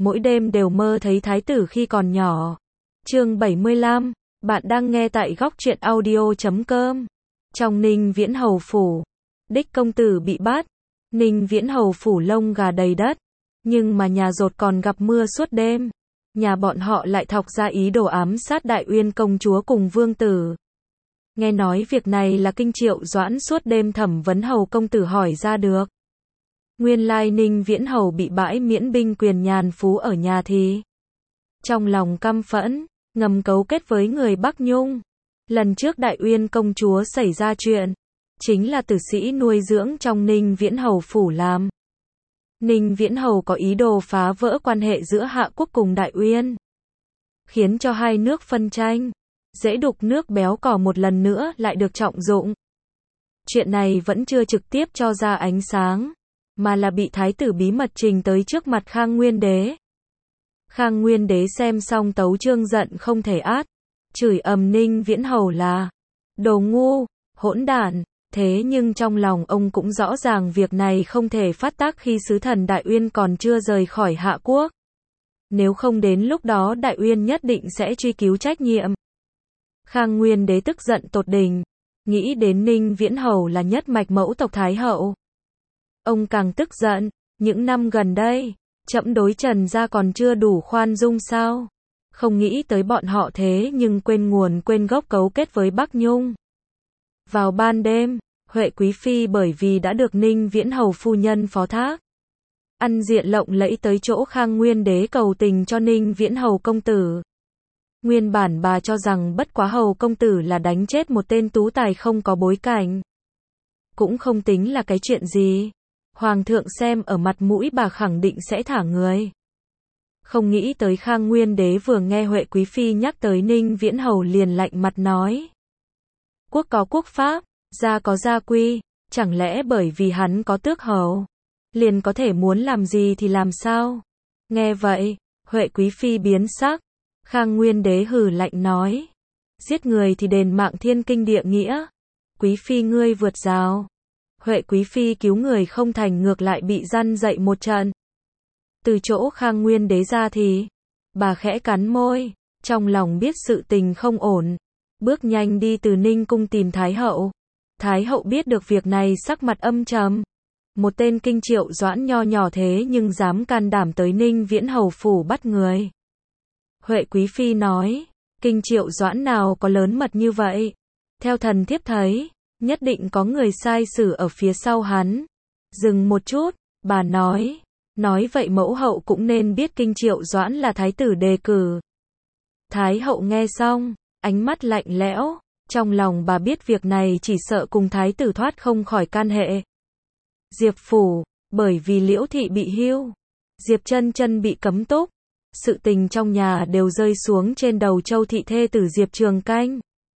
mỗi đêm đều mơ thấy thái tử khi còn nhỏ. Chương 75, bạn đang nghe tại góc truyện audio.com. Trong Ninh Viễn Hầu phủ, đích công tử bị bắt. Ninh Viễn Hầu phủ lông gà đầy đất, nhưng mà nhà dột còn gặp mưa suốt đêm. Nhà bọn họ lại thọc ra ý đồ ám sát Đại Uyên công chúa cùng vương tử. Nghe nói việc này là Kinh Triệu Doãn suốt đêm thẩm vấn Hầu công tử hỏi ra được. Nguyên lai Ninh Viễn Hầu bị bãi miễn binh quyền nhàn phú ở nhà thì trong lòng căm phẫn, ngầm cấu kết với người Bắc Nhung. Lần trước Đại Uyên công chúa xảy ra chuyện, chính là tử sĩ nuôi dưỡng trong Ninh Viễn Hầu phủ làm. Ninh Viễn Hầu có ý đồ phá vỡ quan hệ giữa Hạ Quốc cùng Đại Uyên, khiến cho hai nước phân tranh, dễ đục nước béo cò một lần nữa lại được trọng dụng. Chuyện này vẫn chưa trực tiếp cho ra ánh sáng, mà là bị thái tử bí mật trình tới trước mặt Khang Nguyên Đế. Khang Nguyên Đế xem xong tấu chương giận không thể át, chửi ầm Ninh Viễn Hầu là đồ ngu, hỗn đản. Thế nhưng trong lòng ông cũng rõ ràng việc này không thể phát tác khi sứ thần Đại Uyên còn chưa rời khỏi Hạ Quốc. Nếu không đến lúc đó Đại Uyên nhất định sẽ truy cứu trách nhiệm. Khang Nguyên Đế tức giận tột đỉnh, nghĩ đến Ninh Viễn Hầu là nhất mạch mẫu tộc Thái Hậu. Ông càng tức giận, những năm gần đây, trẫm đối Trần gia còn chưa đủ khoan dung sao? Không nghĩ tới bọn họ thế nhưng quên nguồn quên gốc cấu kết với Bắc Nhung. Vào ban đêm, Huệ Quý Phi bởi vì đã được Ninh Viễn Hầu phu nhân phó thác, ăn diện lộng lẫy tới chỗ Khang Nguyên Đế cầu tình cho Ninh Viễn Hầu công tử. Nguyên bản bà cho rằng bất quá Hầu công tử là đánh chết một tên tú tài không có bối cảnh, cũng không tính là cái chuyện gì. Hoàng thượng xem ở mặt mũi bà khẳng định sẽ thả người. Không nghĩ tới Khang Nguyên Đế vừa nghe Huệ Quý Phi nhắc tới Ninh Viễn Hầu liền lạnh mặt nói. Quốc có quốc pháp, gia có gia quy, chẳng lẽ bởi vì hắn có tước hầu, liền có thể muốn làm gì thì làm sao? Nghe vậy, Huệ Quý Phi biến sắc. Khang Nguyên Đế hừ lạnh nói. Giết người thì đền mạng thiên kinh địa nghĩa. Quý Phi ngươi vượt rào. Huệ Quý Phi cứu người không thành ngược lại bị răn dậy một trận. Từ chỗ Khang Nguyên Đế ra thì, bà khẽ cắn môi, trong lòng biết sự tình không ổn. Bước nhanh đi từ Ninh cung tìm Thái Hậu. Thái Hậu biết được việc này sắc mặt âm trầm. Một tên Kinh Triệu Doãn nho nhỏ thế nhưng dám can đảm tới Ninh Viễn Hầu phủ bắt người. Huệ Quý Phi nói, Kinh Triệu Doãn nào có lớn mật như vậy? Theo thần thiếp thấy, nhất định có người sai sử ở phía sau hắn. Dừng một chút, bà nói vậy mẫu hậu cũng nên biết Kinh Triệu Doãn là thái tử đề cử. Thái Hậu nghe xong, ánh mắt lạnh lẽo, trong lòng bà biết việc này chỉ sợ cùng thái tử thoát không khỏi can hệ. Diệp phủ, bởi vì Liễu thị bị hưu, Diệp Chân Chân bị cấm túc, sự tình trong nhà đều rơi xuống trên đầu Châu thị thê tử Diệp Trường Canh.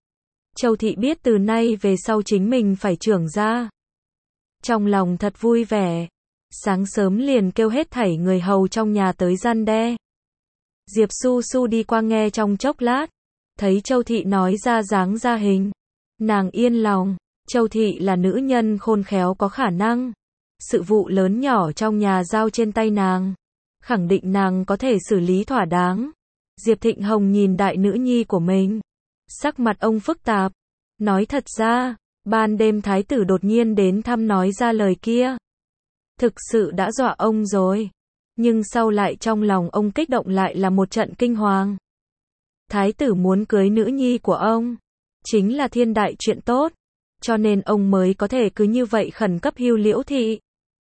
Châu thị biết từ nay về sau chính mình phải trưởng ra, trong lòng thật vui vẻ, sáng sớm liền kêu hết thảy người hầu trong nhà tới răn đe. Diệp Su Su đi qua nghe trong chốc lát, thấy Châu thị nói ra dáng ra hình, nàng yên lòng. Châu thị là nữ nhân khôn khéo có khả năng, sự vụ lớn nhỏ trong nhà giao trên tay nàng, khẳng định nàng có thể xử lý thỏa đáng. Diệp Thịnh Hồng nhìn đại nữ nhi của mình, sắc mặt ông phức tạp, nói thật ra, ban đêm thái tử đột nhiên đến thăm nói ra lời kia, thực sự đã dọa ông rồi, nhưng sau lại trong lòng ông kích động lại là một trận kinh hoàng. Thái tử muốn cưới nữ nhi của ông, chính là thiên đại chuyện tốt, cho nên ông mới có thể cứ như vậy khẩn cấp hưu Liễu thị,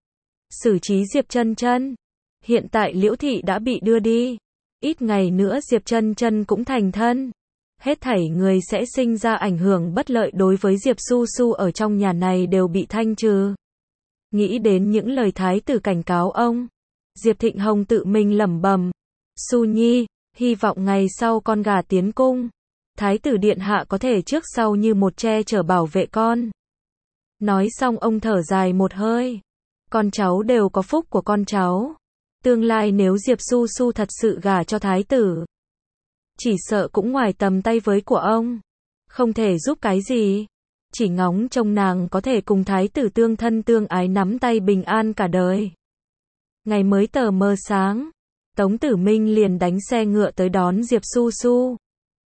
xử trí Diệp Chân Chân. Hiện tại Liễu thị đã bị đưa đi, ít ngày nữa Diệp Chân Chân cũng thành thân, hết thảy người sẽ sinh ra ảnh hưởng bất lợi đối với Diệp Su Su ở trong nhà này đều bị thanh trừ. Nghĩ đến những lời thái tử cảnh cáo ông, Diệp Thịnh Hồng tự mình lẩm bẩm, Su Nhi, hy vọng ngày sau con gà tiến cung, thái tử điện hạ có thể trước sau như một che chở bảo vệ con. Nói xong ông thở dài một hơi, con cháu đều có phúc của con cháu, tương lai nếu Diệp Su Su thật sự gả cho thái tử, chỉ sợ cũng ngoài tầm tay với của ông, không thể giúp cái gì, chỉ ngóng trông nàng có thể cùng thái tử tương thân tương ái nắm tay bình an cả đời. Ngày mới tờ mờ sáng, Tống Tử Minh liền đánh xe ngựa tới đón Diệp Su Su.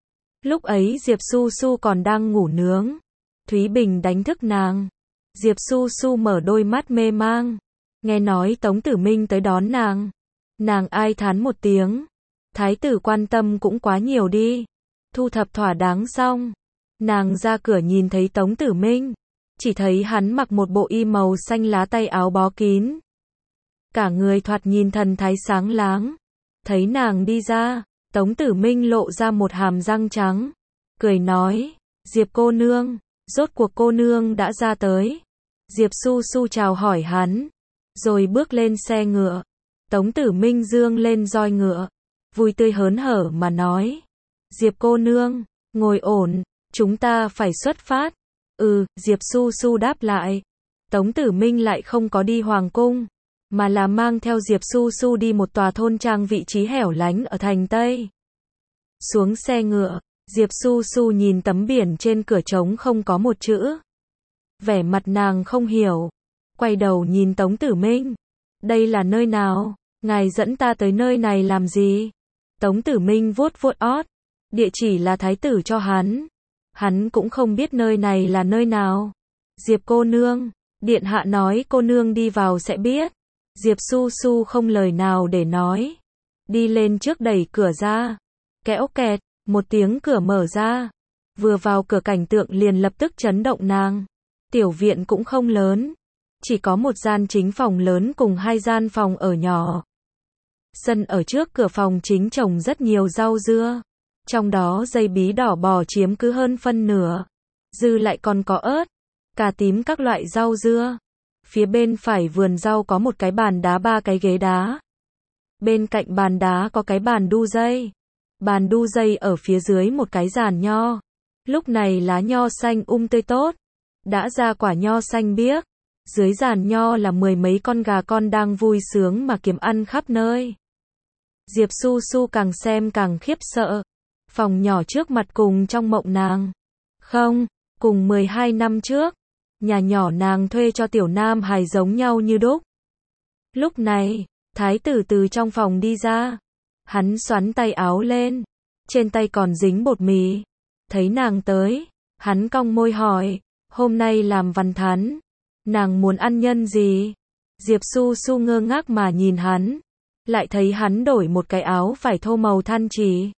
Lúc ấy Diệp Su Su còn đang ngủ nướng. Thúy Bình đánh thức nàng. Diệp Su Su mở đôi mắt mê mang. Nghe nói Tống Tử Minh tới đón nàng. Nàng ai thán một tiếng. Thái tử quan tâm cũng quá nhiều đi. Thu thập thỏa đáng xong. Nàng ra cửa nhìn thấy Tống Tử Minh. Chỉ thấy hắn mặc một bộ y màu xanh lá, tay áo bó kín. Cả người thoạt nhìn thần thái sáng láng. Thấy nàng đi ra, Tống Tử Minh lộ ra một hàm răng trắng. Cười nói, Diệp cô nương, rốt cuộc cô nương đã ra tới. Diệp Su Su chào hỏi hắn, rồi bước lên xe ngựa. Tống Tử Minh dương lên roi ngựa, vui tươi hớn hở mà nói. Diệp cô nương, ngồi ổn, chúng ta phải xuất phát. Diệp Su Su đáp lại. Tống Tử Minh lại không có đi hoàng cung, mà là mang theo Diệp Su Su đi một tòa thôn trang vị trí hẻo lánh ở thành Tây. Xuống xe ngựa, Diệp Su Su nhìn tấm biển trên cửa trống không có một chữ. Vẻ mặt nàng không hiểu. Quay đầu nhìn Tống Tử Minh. Đây là nơi nào? Ngài dẫn ta tới nơi này làm gì? Tống Tử Minh vuốt vuốt ót. Địa chỉ là thái tử cho hắn. Hắn cũng không biết nơi này là nơi nào. Diệp cô nương, điện hạ nói cô nương đi vào sẽ biết. Diệp Su Su không lời nào để nói. Đi lên trước đẩy cửa ra. Kéo kẹt, một tiếng cửa mở ra. Vừa vào cửa cảnh tượng liền lập tức chấn động nàng. Tiểu viện cũng không lớn. Chỉ có một gian chính phòng lớn cùng hai gian phòng ở nhỏ. Sân ở trước cửa phòng chính trồng rất nhiều rau dưa. Trong đó dây bí đỏ bò chiếm cứ hơn phân nửa. Dư lại còn có ớt, cà tím các loại rau dưa. Phía bên phải vườn rau có một cái bàn đá, 3 cái ghế đá. Bên cạnh bàn đá có cái bàn đu dây. Bàn đu dây ở phía dưới một cái giàn nho. Lúc này lá nho xanh tươi tốt. Đã ra quả nho xanh biếc. Dưới giàn nho là 10 mấy con gà con đang vui sướng mà kiếm ăn khắp nơi. Diệp Su Su càng xem càng khiếp sợ. Phòng nhỏ trước mặt cùng trong mộng nàng. Không, cùng 12 năm trước. Nhà nhỏ nàng thuê cho tiểu nam hài giống nhau như đúc. Lúc này, thái tử từ trong phòng đi ra. Hắn xoắn tay áo lên. Trên tay còn dính bột mì. Thấy nàng tới, hắn cong môi hỏi. Hôm nay làm văn thán. Nàng muốn ăn nhân gì? Diệp Su Su ngơ ngác mà nhìn hắn. Lại thấy hắn đổi một cái áo vải thô màu than chỉ.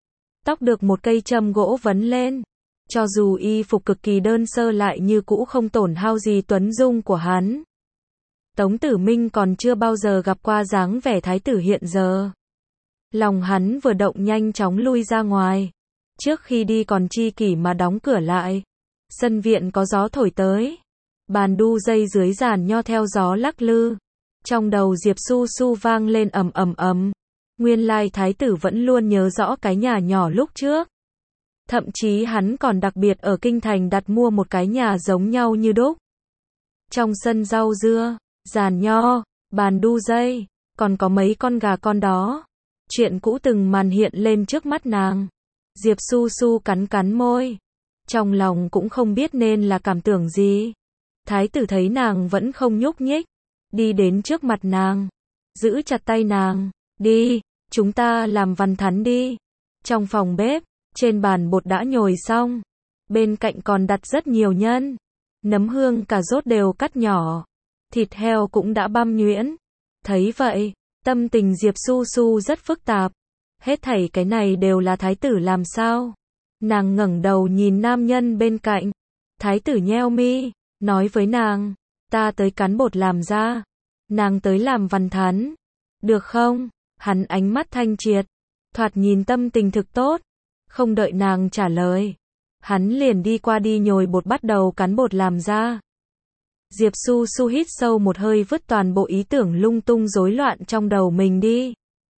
Tóc được một cây châm gỗ vấn lên. Cho dù y phục cực kỳ đơn sơ lại như cũ không tổn hao gì tuấn dung của hắn. Tống Tử Minh còn chưa bao giờ gặp qua dáng vẻ thái tử hiện giờ. Lòng hắn vừa động nhanh chóng lui ra ngoài. Trước khi đi còn chi kỷ mà đóng cửa lại. Sân viện có gió thổi tới. Bàn đu dây dưới giàn nho theo gió lắc lư. Trong đầu Diệp Su Su vang lên ầm ầm ầm. Nguyên lai thái tử vẫn luôn nhớ rõ cái nhà nhỏ lúc trước. Thậm chí hắn còn đặc biệt ở kinh thành đặt mua một cái nhà giống nhau như đúc. Trong sân rau dưa, giàn nho, bàn đu dây, còn có mấy con gà con đó. Chuyện cũ từng màn hiện lên trước mắt nàng. Diệp Su Su cắn cắn môi. Trong lòng cũng không biết nên là cảm tưởng gì. Thái tử thấy nàng vẫn không nhúc nhích. Đi đến trước mặt nàng. Giữ chặt tay nàng. Đi, chúng ta làm văn thắn đi. Trong phòng bếp, trên bàn bột đã nhồi xong. Bên cạnh còn đặt rất nhiều nhân. Nấm hương cà rốt đều cắt nhỏ. Thịt heo cũng đã băm nhuyễn. Thấy vậy, tâm tình Diệp Su Su rất phức tạp. Hết thảy cái này đều là thái tử làm sao? Nàng ngẩng đầu nhìn nam nhân bên cạnh. Thái tử nheo mi, nói với nàng, ta tới cán bột làm ra. Nàng tới làm văn thắn. Được không? Hắn ánh mắt thanh triệt. Thoạt nhìn tâm tình thực tốt. Không đợi nàng trả lời. Hắn liền đi qua đi nhồi bột bắt đầu cán bột làm ra. Diệp Su Su hít sâu một hơi vứt toàn bộ ý tưởng lung tung rối loạn trong đầu mình đi.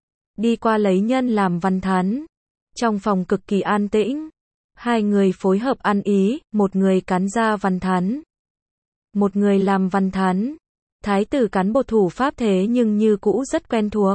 Đi qua lấy nhân làm văn thắn. Trong phòng cực kỳ an tĩnh. Hai người phối hợp ăn ý, một người cán ra văn thắn. Một người làm văn thắn. Thái tử cán bột thủ pháp thế nhưng như cũ rất quen thuộc.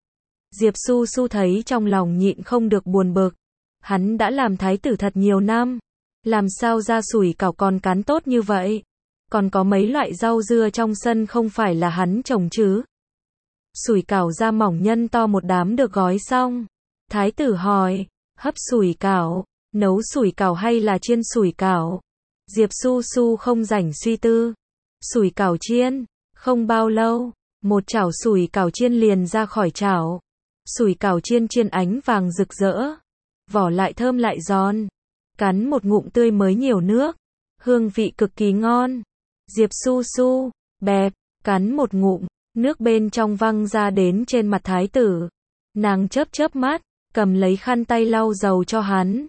Diệp Su Su thấy trong lòng nhịn không được buồn bực. Hắn đã làm thái tử thật nhiều năm. Làm sao ra sủi cảo còn cán tốt như vậy? Còn có mấy loại rau dưa trong sân không phải là hắn trồng chứ? sủi cảo da mỏng nhân to một đám được gói xong. Thái tử hỏi, hấp sủi cảo, nấu sủi cảo hay là chiên sủi cảo? Diệp Su Su không rảnh suy tư. Sủi cảo chiên. Không bao lâu, một chảo sủi cảo chiên liền ra khỏi chảo. Sủi cảo chiên chiên ánh vàng rực rỡ. Vỏ lại thơm lại giòn. Cắn một ngụm tươi mới nhiều nước. Hương vị cực kỳ ngon. Diệp Su Su, bẹp, cắn một ngụm, nước bên trong văng ra đến trên mặt thái tử. Nàng chớp chớp mắt, cầm lấy khăn tay lau dầu cho hắn.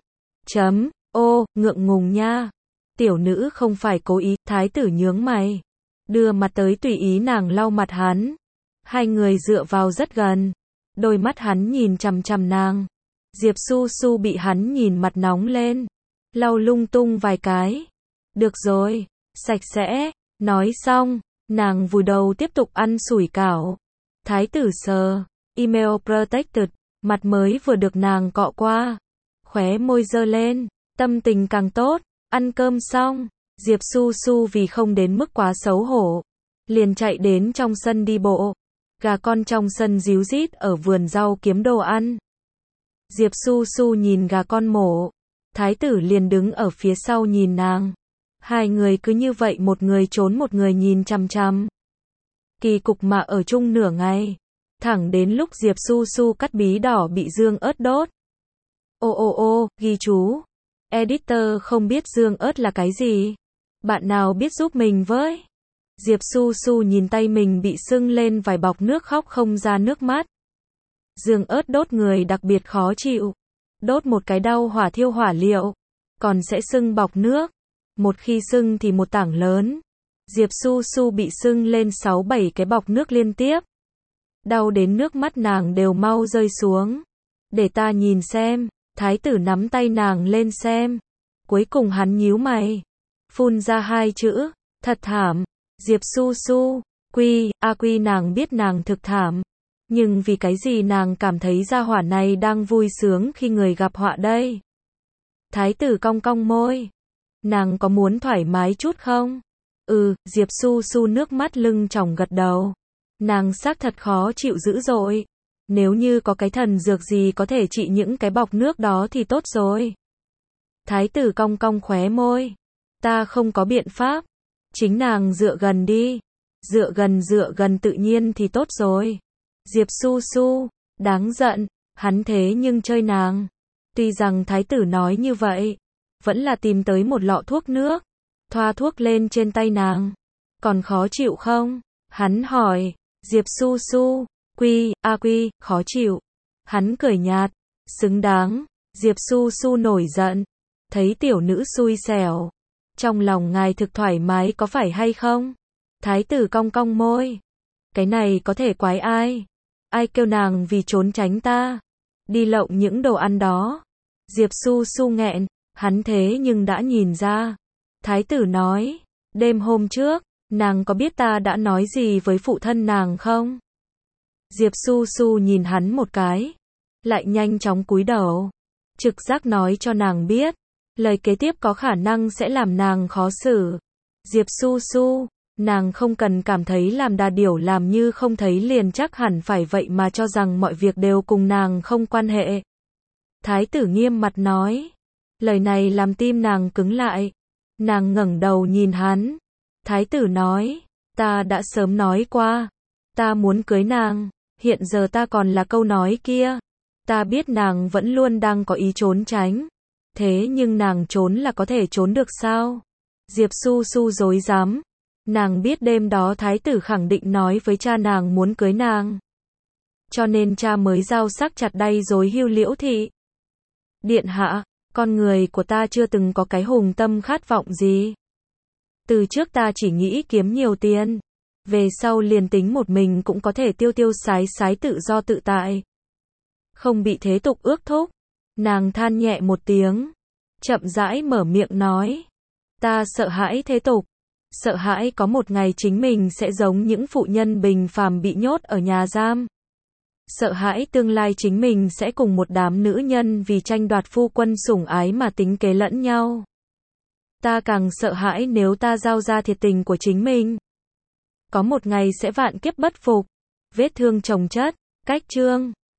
Ô, ngượng ngùng nha. Tiểu nữ không phải cố ý, thái tử nhướng mày. Đưa mặt tới tùy ý nàng lau mặt hắn. Hai người dựa vào rất gần. Đôi mắt hắn nhìn chằm chằm nàng. Diệp Su Su bị hắn nhìn mặt nóng lên. Lau lung tung vài cái. Được rồi, sạch sẽ. Nói xong, nàng vùi đầu tiếp tục ăn sủi cảo. Thái tử sờ, email protected, mặt mới vừa được nàng cọ qua. Khóe môi giơ lên, tâm tình càng tốt. Ăn cơm xong, Diệp Su Su vì không đến mức quá xấu hổ, liền chạy đến trong sân đi bộ. Gà con trong sân ríu rít ở vườn rau kiếm đồ ăn. Diệp Su Su nhìn gà con mổ. Thái tử liền đứng ở phía sau nhìn nàng. Hai người cứ như vậy một người trốn một người nhìn chằm chằm. Kỳ cục mà ở chung nửa ngày. Thẳng đến lúc Diệp Su Su cắt bí đỏ bị dương ớt đốt. Ghi chú. Editor không biết dương ớt là cái gì. Bạn nào biết giúp mình với? Diệp Su Su nhìn tay mình bị sưng lên vài bọc nước khóc không ra nước mắt. Dương ớt đốt người đặc biệt khó chịu. Đốt một cái đau hỏa thiêu hỏa liệu. Còn sẽ sưng bọc nước. Một khi sưng thì một tảng lớn. Diệp Su Su bị sưng lên 6-7 cái bọc nước liên tiếp. Đau đến nước mắt nàng đều mau rơi xuống. Để ta nhìn xem. Thái tử nắm tay nàng lên xem. Cuối cùng hắn nhíu mày. Phun ra hai chữ. Thật thảm. Diệp Su Su. Quy nàng biết nàng thực thảm. Nhưng vì cái gì nàng cảm thấy gia hỏa này đang vui sướng khi người gặp họa đây? Thái tử cong cong môi. Nàng có muốn thoải mái chút không? Diệp Su Su nước mắt lưng tròng gật đầu. Nàng xác thật khó chịu dữ dội. Nếu như có cái thần dược gì có thể trị những cái bọc nước đó thì tốt rồi. Thái tử cong cong khóe môi. Ta không có biện pháp. Chính nàng dựa gần đi. Dựa gần tự nhiên thì tốt rồi. Diệp Su Su, đáng giận, hắn thế nhưng chơi nàng. Tuy rằng thái tử nói như vậy, vẫn là tìm tới một lọ thuốc nước, thoa thuốc lên trên tay nàng. Còn khó chịu không? Hắn hỏi. Diệp Su Su, quy, khó chịu. Hắn cười nhạt, xứng đáng. Diệp Su Su nổi giận, thấy tiểu nữ xui xẻo. Trong lòng ngài thực thoải mái có phải hay không? Thái tử cong cong môi. Cái này có thể quái ai? Ai kêu nàng vì trốn tránh ta? Đi lộng những đồ ăn đó. Diệp Su Su nghẹn, hắn thế nhưng đã nhìn ra. Thái tử nói, đêm hôm trước, nàng có biết ta đã nói gì với phụ thân nàng không? Diệp Su Su nhìn hắn một cái, lại nhanh chóng cúi đầu. Trực giác nói cho nàng biết, lời kế tiếp có khả năng sẽ làm nàng khó xử. Diệp Su Su, nàng không cần cảm thấy làm đà điểu làm như không thấy liền chắc hẳn phải vậy mà cho rằng mọi việc đều cùng nàng không quan hệ. Thái tử nghiêm mặt nói. Lời này làm tim nàng cứng lại. Nàng ngẩng đầu nhìn hắn. Thái tử nói, ta đã sớm nói qua. Ta muốn cưới nàng. Hiện giờ ta còn là câu nói kia. Ta biết nàng vẫn luôn đang có ý trốn tránh. Thế nhưng nàng trốn là có thể trốn được sao? Diệp Su Su dối dám. Nàng biết đêm đó thái tử khẳng định nói với cha nàng muốn cưới nàng. Cho nên cha mới giao sắc chặt đay dối hưu Liễu thị. Điện hạ, con người của ta chưa từng có cái hùng tâm khát vọng gì. Từ trước ta chỉ nghĩ kiếm nhiều tiền. Về sau liền tính một mình cũng có thể tiêu tiêu sái sái tự do tự tại. Không bị thế tục ước thúc. Nàng than nhẹ một tiếng. Chậm rãi mở miệng nói. Ta sợ hãi thế tục. Sợ hãi có một ngày chính mình sẽ giống những phụ nhân bình phàm bị nhốt ở nhà giam. Sợ hãi tương lai chính mình sẽ cùng một đám nữ nhân vì tranh đoạt phu quân sủng ái mà tính kế lẫn nhau. Ta càng sợ hãi nếu ta giao ra thiệt tình của chính mình. Có một ngày sẽ vạn kiếp bất phục. vết thương chồng chất, cách chương